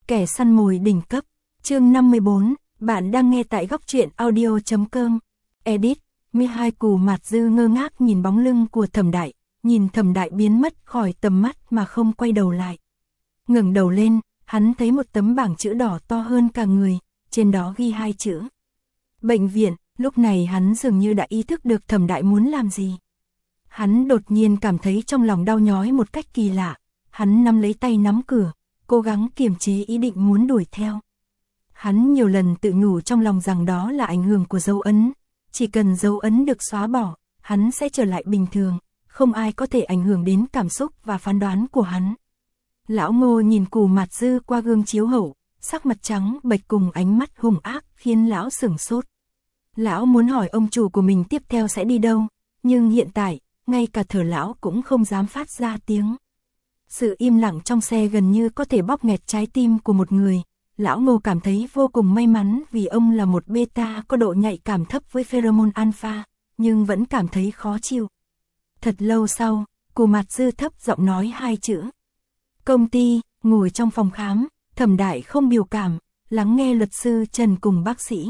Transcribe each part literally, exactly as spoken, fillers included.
Kẻ săn mồi đỉnh cấp, chương năm mươi bốn, bạn đang nghe tại góc truyện audio chấm com. Edit, Mihai Cù Mạt Dư ngơ ngác nhìn bóng lưng của Thẩm Đại, nhìn Thẩm Đại biến mất khỏi tầm mắt mà không quay đầu lại. Ngẩng đầu lên, hắn thấy một tấm bảng chữ đỏ to hơn cả người, trên đó ghi hai chữ. Bệnh viện, lúc này hắn dường như đã ý thức được Thẩm Đại muốn làm gì. Hắn đột nhiên cảm thấy trong lòng đau nhói một cách kỳ lạ, hắn nắm lấy tay nắm cửa, cố gắng kiềm chế ý định muốn đuổi theo. Hắn nhiều lần tự nhủ trong lòng rằng đó là ảnh hưởng của dấu ấn, chỉ cần dấu ấn được xóa bỏ, hắn sẽ trở lại bình thường, không ai có thể ảnh hưởng đến cảm xúc và phán đoán của hắn. Lão Ngô nhìn Cù Mạt Dư qua gương chiếu hậu, sắc mặt trắng bệch cùng ánh mắt hung ác khiến lão sửng sốt. Lão muốn hỏi ông chủ của mình tiếp theo sẽ đi đâu, nhưng hiện tại, ngay cả thở lão cũng không dám phát ra tiếng. Sự im lặng trong xe gần như có thể bóp nghẹt trái tim của một người. Lão Ngô cảm thấy vô cùng may mắn vì ông là một beta có độ nhạy cảm thấp với pheromone alpha, nhưng vẫn cảm thấy khó chịu. Thật lâu sau, Cù Mạt Dư thấp giọng nói hai chữ. Công ty, ngồi trong phòng khám, Thẩm Đại không biểu cảm, lắng nghe luật sư Trần cùng bác sĩ.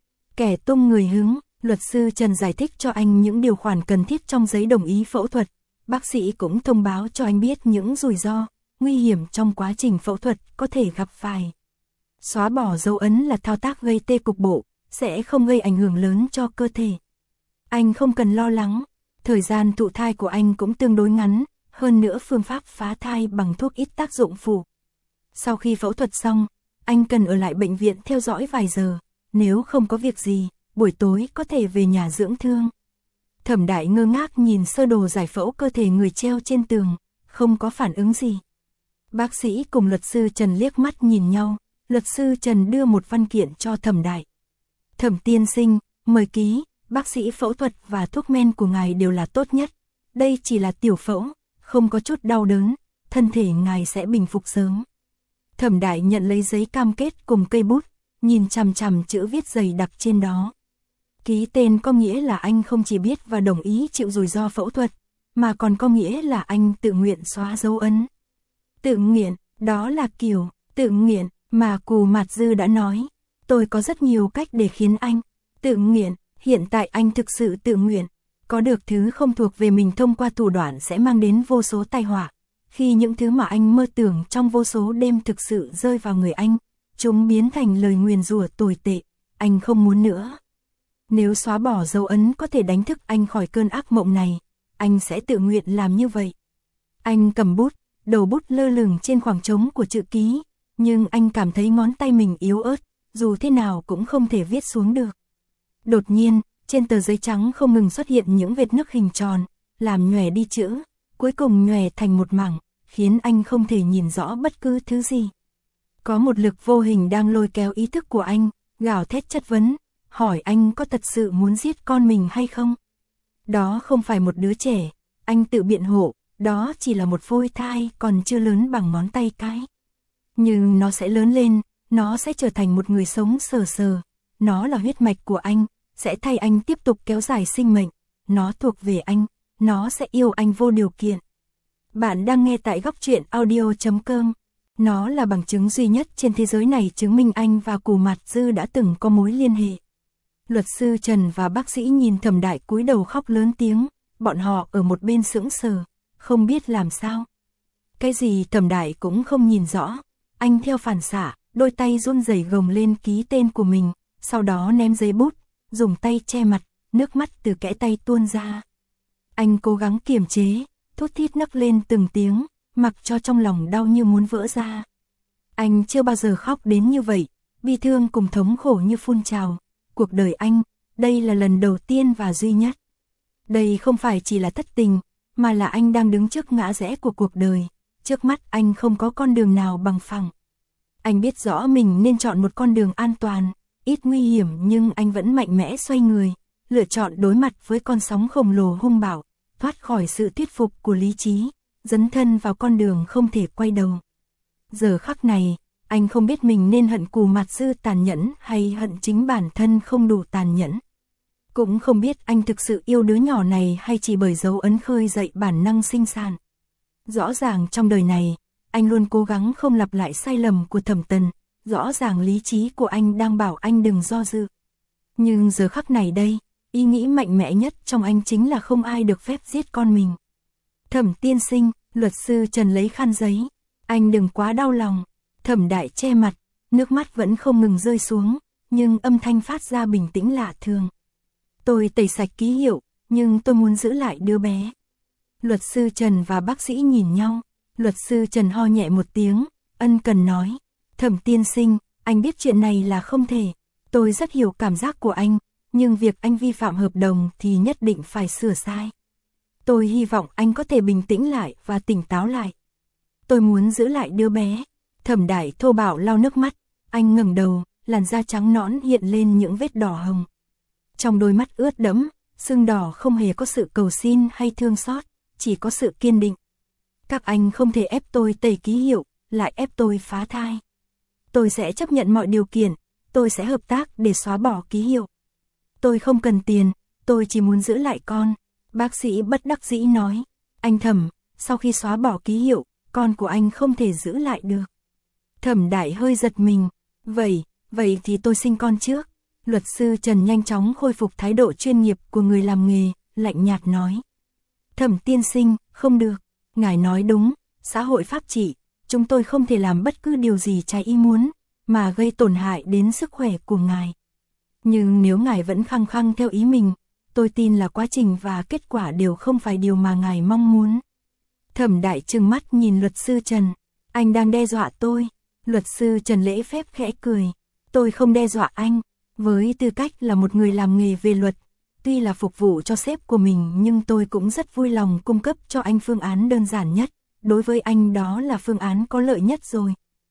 Kẻ tung người hứng, luật sư Trần giải thích cho anh những điều khoản cần thiết trong giấy đồng ý phẫu thuật. Bác sĩ cũng thông báo cho anh biết những rủi ro, nguy hiểm trong quá trình phẫu thuật có thể gặp phải. Xóa bỏ dấu ấn là thao tác gây tê cục bộ, sẽ không gây ảnh hưởng lớn cho cơ thể. Anh không cần lo lắng, thời gian thụ thai của anh cũng tương đối ngắn, hơn nữa phương pháp phá thai bằng thuốc ít tác dụng phụ. Sau khi phẫu thuật xong, anh cần ở lại bệnh viện theo dõi vài giờ, nếu không có việc gì, buổi tối có thể về nhà dưỡng thương. Thẩm Đại ngơ ngác nhìn sơ đồ giải phẫu cơ thể người treo trên tường, không có phản ứng gì. Bác sĩ cùng luật sư Trần liếc mắt nhìn nhau, luật sư Trần đưa một văn kiện cho Thẩm Đại. Thẩm tiên sinh, mời ký, bác sĩ phẫu thuật và thuốc men của ngài đều là tốt nhất. Đây chỉ là tiểu phẫu, không có chút đau đớn, thân thể ngài sẽ bình phục sớm. Thẩm Đại nhận lấy giấy cam kết cùng cây bút, nhìn chằm chằm chữ viết dày đặc trên đó. Ký tên có nghĩa là anh không chỉ biết và đồng ý chịu rủi ro phẫu thuật, mà còn có nghĩa là anh tự nguyện xóa dấu ấn. Tự nguyện, đó là kiểu tự nguyện mà Cù Mạt Dư đã nói. Tôi có rất nhiều cách để khiến anh tự nguyện, hiện tại anh thực sự tự nguyện. Có được thứ không thuộc về mình thông qua thủ đoạn sẽ mang đến vô số tai họa. Khi những thứ mà anh mơ tưởng trong vô số đêm thực sự rơi vào người anh, chúng biến thành lời nguyền rủa tồi tệ, anh không muốn nữa. Nếu xóa bỏ dấu ấn có thể đánh thức anh khỏi cơn ác mộng này, anh sẽ tự nguyện làm như vậy. Anh cầm bút, đầu bút lơ lửng trên khoảng trống của chữ ký, nhưng anh cảm thấy ngón tay mình yếu ớt, dù thế nào cũng không thể viết xuống được. Đột nhiên, trên tờ giấy trắng không ngừng xuất hiện những vệt nứt hình tròn, làm nhòe đi chữ, cuối cùng nhòe thành một mảng, khiến anh không thể nhìn rõ bất cứ thứ gì. Có một lực vô hình đang lôi kéo ý thức của anh, gào thét chất vấn, hỏi anh có thật sự muốn giết con mình hay không? Đó không phải một đứa trẻ, anh tự biện hộ, đó chỉ là một phôi thai còn chưa lớn bằng ngón tay cái. Nhưng nó sẽ lớn lên, nó sẽ trở thành một người sống sờ sờ, nó là huyết mạch của anh, sẽ thay anh tiếp tục kéo dài sinh mệnh, nó thuộc về anh, nó sẽ yêu anh vô điều kiện. Bạn đang nghe tại góc truyện audio chấm com. Nó là bằng chứng duy nhất trên thế giới này chứng minh anh và Cù Mạt Dư đã từng có mối liên hệ. Luật sư Trần và bác sĩ nhìn Thẩm Đại cúi đầu khóc lớn tiếng, bọn họ ở một bên sững sờ, không biết làm sao. Cái gì Thẩm Đại cũng không nhìn rõ, anh theo phản xạ, đôi tay run rẩy gồng lên ký tên của mình, sau đó ném giấy bút, dùng tay che mặt, nước mắt từ kẽ tay tuôn ra. Anh cố gắng kiềm chế, thút thít nấc lên từng tiếng, mặc cho trong lòng đau như muốn vỡ ra. Anh chưa bao giờ khóc đến như vậy, bi thương cùng thống khổ như phun trào. Cuộc đời anh, đây là lần đầu tiên và duy nhất. Đây không phải chỉ là thất tình, mà là anh đang đứng trước ngã rẽ của cuộc đời. Trước mắt anh không có con đường nào bằng phẳng. Anh biết rõ mình nên chọn một con đường an toàn, ít nguy hiểm, nhưng anh vẫn mạnh mẽ xoay người, lựa chọn đối mặt với con sóng khổng lồ hung bạo, thoát khỏi sự thuyết phục của lý trí, dấn thân vào con đường không thể quay đầu. Giờ khắc này, anh không biết mình nên hận Cù Mạt Dư tàn nhẫn hay hận chính bản thân không đủ tàn nhẫn. Cũng không biết anh thực sự yêu đứa nhỏ này hay chỉ bởi dấu ấn khơi dậy bản năng sinh sản. Rõ ràng trong đời này, Anh luôn cố gắng không lặp lại sai lầm của Thẩm Tần, rõ ràng lý trí của anh đang bảo anh đừng do dự. Nhưng giờ khắc này đây, ý nghĩ mạnh mẽ nhất trong anh chính là không ai được phép giết con mình. Thẩm tiên sinh, luật sư Trần lấy khăn giấy. Anh đừng quá đau lòng. Thẩm Đại che mặt, nước mắt vẫn không ngừng rơi xuống, nhưng âm thanh phát ra bình tĩnh lạ thường. Tôi tẩy sạch ký hiệu, nhưng tôi muốn giữ lại đứa bé. Luật sư Trần và bác sĩ nhìn nhau, luật sư Trần ho nhẹ một tiếng, ân cần nói. Thẩm tiên sinh, anh biết chuyện này là không thể. Tôi rất hiểu cảm giác của anh, nhưng việc anh vi phạm hợp đồng thì nhất định phải sửa sai. Tôi hy vọng anh có thể bình tĩnh lại và tỉnh táo lại. Tôi muốn giữ lại đứa bé. Thẩm Đại thô bạo lau nước mắt, anh ngẩng đầu, làn da trắng nõn hiện lên những vết đỏ hồng. Trong đôi mắt ướt đẫm, sưng đỏ không hề có sự cầu xin hay thương xót, chỉ có sự kiên định. Các anh không thể ép tôi tẩy ký hiệu, lại ép tôi phá thai. Tôi sẽ chấp nhận mọi điều kiện, tôi sẽ hợp tác để xóa bỏ ký hiệu. Tôi không cần tiền, tôi chỉ muốn giữ lại con. Bác sĩ bất đắc dĩ nói. Anh Thẩm, sau khi xóa bỏ ký hiệu, con của anh không thể giữ lại được. Thẩm Đại hơi giật mình. Vậy, vậy thì tôi sinh con trước. Luật sư Trần nhanh chóng khôi phục thái độ chuyên nghiệp của người làm nghề, lạnh nhạt nói. Thẩm tiên sinh, không được. Ngài nói đúng, xã hội pháp trị, chúng tôi không thể làm bất cứ điều gì trái ý muốn, mà gây tổn hại đến sức khỏe của ngài. Nhưng nếu ngài vẫn khăng khăng theo ý mình, tôi tin là quá trình và kết quả đều không phải điều mà ngài mong muốn. Thẩm Đại trừng mắt nhìn luật sư Trần. Anh đang đe dọa tôi. Luật sư Trần lễ phép khẽ cười. Tôi không đe dọa anh. Với tư cách là một người làm nghề về luật, tuy là phục vụ cho sếp của mình nhưng tôi cũng rất vui lòng cung cấp cho anh phương án đơn giản nhất. Đối với anh đó là phương án có lợi nhất rồi.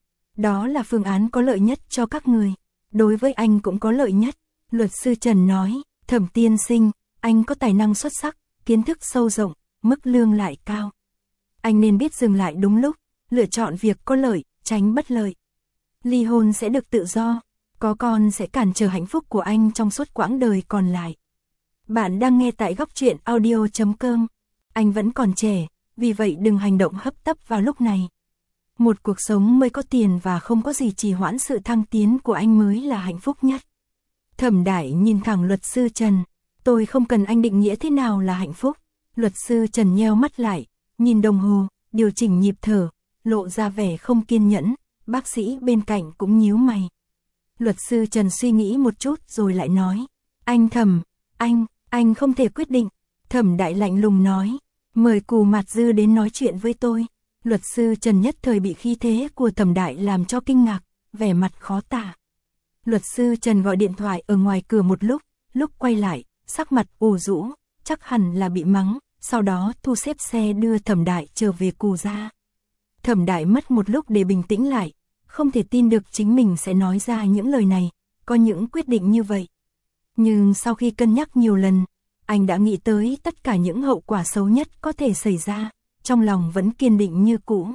Đó là phương án có lợi nhất cho các người. Đối với anh cũng có lợi nhất. Luật sư Trần nói. Thẩm tiên sinh, anh có tài năng xuất sắc, kiến thức sâu rộng, mức lương lại cao. Anh nên biết dừng lại đúng lúc, lựa chọn việc có lợi, tránh bất lợi. Ly hôn sẽ được tự do, có con sẽ cản trở hạnh phúc của anh trong suốt quãng đời còn lại. Bạn đang nghe tại góc truyện audio chấm com. Anh vẫn còn trẻ, vì vậy đừng hành động hấp tấp vào lúc này. Một cuộc sống mới có tiền và không có gì trì hoãn sự thăng tiến của anh mới là hạnh phúc nhất. Thẩm Đại nhìn thẳng luật sư Trần. Tôi không cần anh định nghĩa thế nào là hạnh phúc. Luật sư Trần nheo mắt lại, nhìn đồng hồ, điều chỉnh nhịp thở, lộ ra vẻ không kiên nhẫn. Bác sĩ bên cạnh cũng nhíu mày. Luật sư Trần suy nghĩ một chút rồi lại nói. Anh Thẩm, anh, anh không thể quyết định. Thẩm Đại lạnh lùng nói. Mời Cù Mạt Dư đến nói chuyện với tôi. Luật sư Trần nhất thời bị khí thế của Thẩm Đại làm cho kinh ngạc, vẻ mặt khó tả. Luật sư Trần gọi điện thoại ở ngoài cửa một lúc, lúc quay lại, sắc mặt ủ rũ, chắc hẳn là bị mắng, sau đó thu xếp xe đưa Thẩm Đại trở về Cù gia. Thẩm Đại mất một lúc để bình tĩnh lại, không thể tin được chính mình sẽ nói ra những lời này, có những quyết định như vậy. Nhưng sau khi cân nhắc nhiều lần, anh đã nghĩ tới tất cả những hậu quả xấu nhất có thể xảy ra, trong lòng vẫn kiên định như cũ.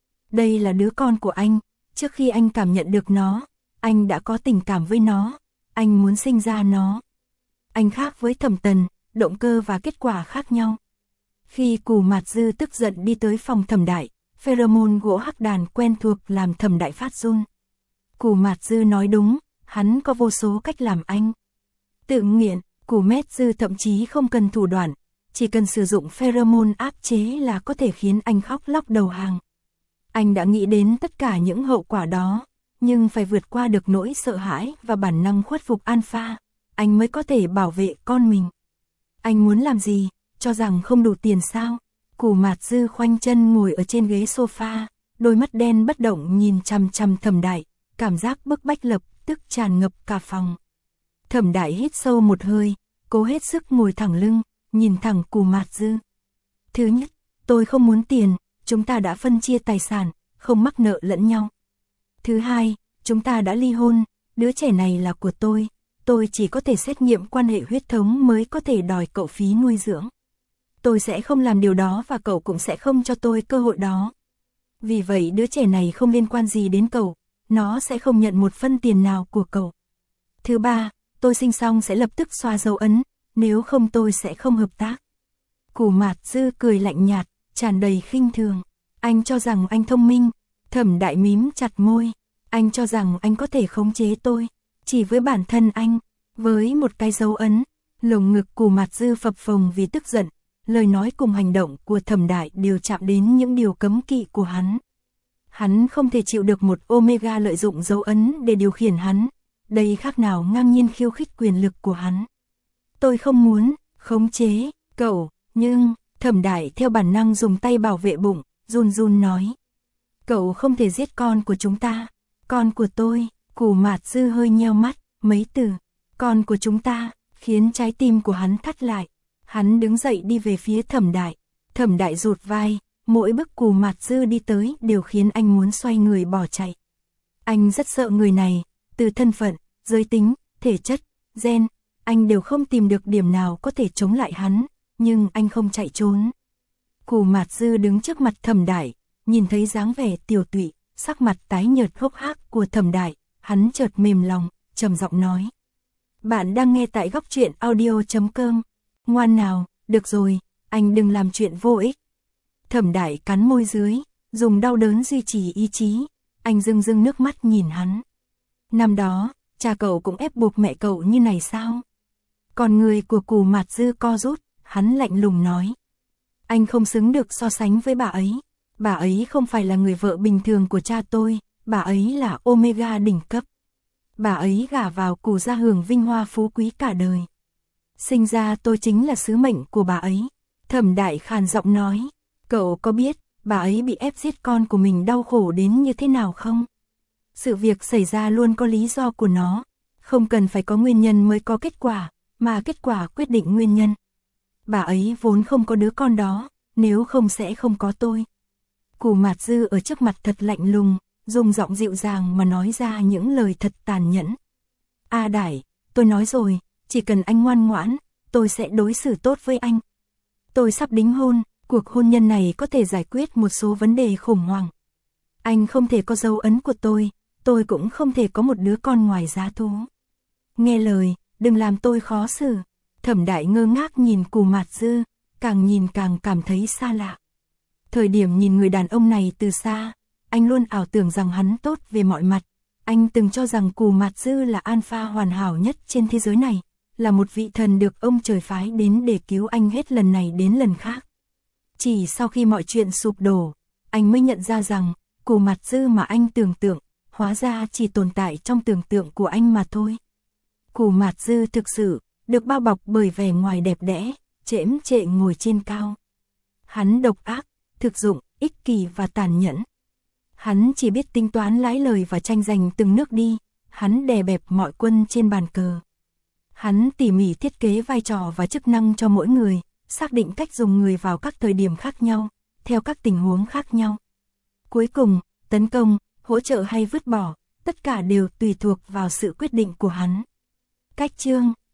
Đây là đứa con của anh, trước khi anh cảm nhận được nó, anh đã có tình cảm với nó, anh muốn sinh ra nó. Anh khác với Thẩm Tần, động cơ và kết quả khác nhau. Khi Cù Mạt Dư tức giận đi tới phòng Thẩm Đại, pheromone gỗ hắc đàn quen thuộc làm Thẩm Đại phát run. Cù Mạt Dư nói đúng, hắn có vô số cách làm anh tự nghiện. Cù Mét Dư thậm chí không cần thủ đoạn, chỉ cần sử dụng pheromone áp chế là có thể khiến anh khóc lóc đầu hàng. Anh đã nghĩ đến tất cả những hậu quả đó, nhưng phải vượt qua được nỗi sợ hãi và bản năng khuất phục alpha, anh mới có thể bảo vệ con mình. Anh muốn làm gì, cho rằng không đủ tiền sao? Cù Mạt Dư khoanh chân ngồi ở trên ghế sofa, đôi mắt đen bất động nhìn chằm chằm Thẩm Đại, cảm giác bức bách lập tức tràn ngập cả phòng. Thẩm Đại hít sâu một hơi, cố hết sức ngồi thẳng lưng, nhìn thẳng Cù Mạt Dư. Thứ nhất, tôi không muốn tiền, chúng ta đã phân chia tài sản, không mắc nợ lẫn nhau. Thứ hai, chúng ta đã ly hôn, đứa trẻ này là của tôi, tôi chỉ có thể xét nghiệm quan hệ huyết thống mới có thể đòi cậu phí nuôi dưỡng. Tôi sẽ không làm điều đó và cậu cũng sẽ không cho tôi cơ hội đó. Vì vậy đứa trẻ này không liên quan gì đến cậu, nó sẽ không nhận một phân tiền nào của cậu. Thứ ba, tôi sinh xong sẽ lập tức xóa dấu ấn, nếu không tôi sẽ không hợp tác. Cù Mạt Dư cười lạnh nhạt, tràn đầy khinh thường. Anh cho rằng anh thông minh, Thẩm Đại mím chặt môi, anh cho rằng anh có thể khống chế tôi, chỉ với bản thân anh, với một cái dấu ấn, lồng ngực Cù Mạt Dư phập phồng vì tức giận, lời nói cùng hành động của Thẩm Đại đều chạm đến những điều cấm kỵ của hắn. Hắn không thể chịu được một Omega lợi dụng dấu ấn để điều khiển hắn, đây khác nào ngang nhiên khiêu khích quyền lực của hắn. Tôi không muốn khống chế cậu, nhưng Thẩm Đại theo bản năng dùng tay bảo vệ bụng, run run nói. Cậu không thể giết con của chúng ta, con của tôi. Cù Mạt Dư hơi nheo mắt, mấy từ, con của chúng ta, khiến trái tim của hắn thắt lại. Hắn đứng dậy đi về phía Thẩm Đại, Thẩm Đại rụt vai, mỗi bước Cù Mạt Dư đi tới đều khiến anh muốn xoay người bỏ chạy. Anh rất sợ người này, từ thân phận, giới tính, thể chất, gen, anh đều không tìm được điểm nào có thể chống lại hắn, nhưng anh không chạy trốn. Cù Mạt Dư đứng trước mặt Thẩm Đại, nhìn thấy dáng vẻ tiều tụy, sắc mặt tái nhợt hốc hác của Thẩm Đại, hắn chợt mềm lòng, trầm giọng nói. Bạn đang nghe tại góc truyện audio chấm com. Ngoan nào, được rồi, anh đừng làm chuyện vô ích. Thẩm Đại cắn môi dưới, dùng đau đớn duy trì ý chí, anh rưng rưng nước mắt nhìn hắn. Năm đó, cha cậu cũng ép buộc mẹ cậu như này sao? Còn người của Cù Mạt Dư co rút, hắn lạnh lùng nói. Anh không xứng được so sánh với bà ấy. Bà ấy không phải là người vợ bình thường của cha tôi, bà ấy là Omega đỉnh cấp. Bà ấy gả vào Cù gia hưởng vinh hoa phú quý cả đời. Sinh ra tôi chính là sứ mệnh của bà ấy. Thẩm Đại khàn giọng nói, cậu có biết bà ấy bị ép giết con của mình đau khổ đến như thế nào không? Sự việc xảy ra luôn có lý do của nó, không cần phải có nguyên nhân mới có kết quả, mà kết quả quyết định nguyên nhân. Bà ấy vốn không có đứa con đó, nếu không sẽ không có tôi. Cù Mạt Dư ở trước mặt thật lạnh lùng, dùng giọng dịu dàng mà nói ra những lời thật tàn nhẫn. A Đại, tôi nói rồi, chỉ cần anh ngoan ngoãn, tôi sẽ đối xử tốt với anh. Tôi sắp đính hôn, cuộc hôn nhân này có thể giải quyết một số vấn đề khủng hoảng. Anh không thể có dấu ấn của tôi, tôi cũng không thể có một đứa con ngoài giá thú. Nghe lời, đừng làm tôi khó xử. Thẩm Đại ngơ ngác nhìn Cù Mạt Dư, càng nhìn càng cảm thấy xa lạ. Thời điểm nhìn người đàn ông này từ xa, anh luôn ảo tưởng rằng hắn tốt về mọi mặt. Anh từng cho rằng Cù Mạt Dư là alpha hoàn hảo nhất trên thế giới này, là một vị thần được ông trời phái đến để cứu anh hết lần này đến lần khác. Chỉ sau khi mọi chuyện sụp đổ, anh mới nhận ra rằng, Cù Mạt Dư mà anh tưởng tượng, hóa ra chỉ tồn tại trong tưởng tượng của anh mà thôi. Cù Mạt Dư thực sự, được bao bọc bởi vẻ ngoài đẹp đẽ, chễm chệ ngồi trên cao. Hắn độc ác, thực dụng, ích kỷ và tàn nhẫn. Hắn chỉ biết tính toán lái lời và tranh giành từng nước đi, hắn đè bẹp mọi quân trên bàn cờ. Hắn tỉ mỉ thiết kế vai trò và chức năng cho mỗi người, xác định cách dùng người vào các thời điểm khác nhau, theo các tình huống khác nhau. Cuối cùng, tấn công, hỗ trợ hay vứt bỏ, tất cả đều tùy thuộc vào sự quyết định của hắn. Cách chương